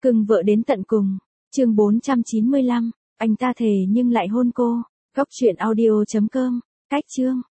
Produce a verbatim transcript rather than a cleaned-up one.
Cưng vợ đến tận cùng. Chương bốn trăm chín mươi lăm, anh ta thề nhưng lại hôn cô. Góc truyện audio chấm com. Cách chương.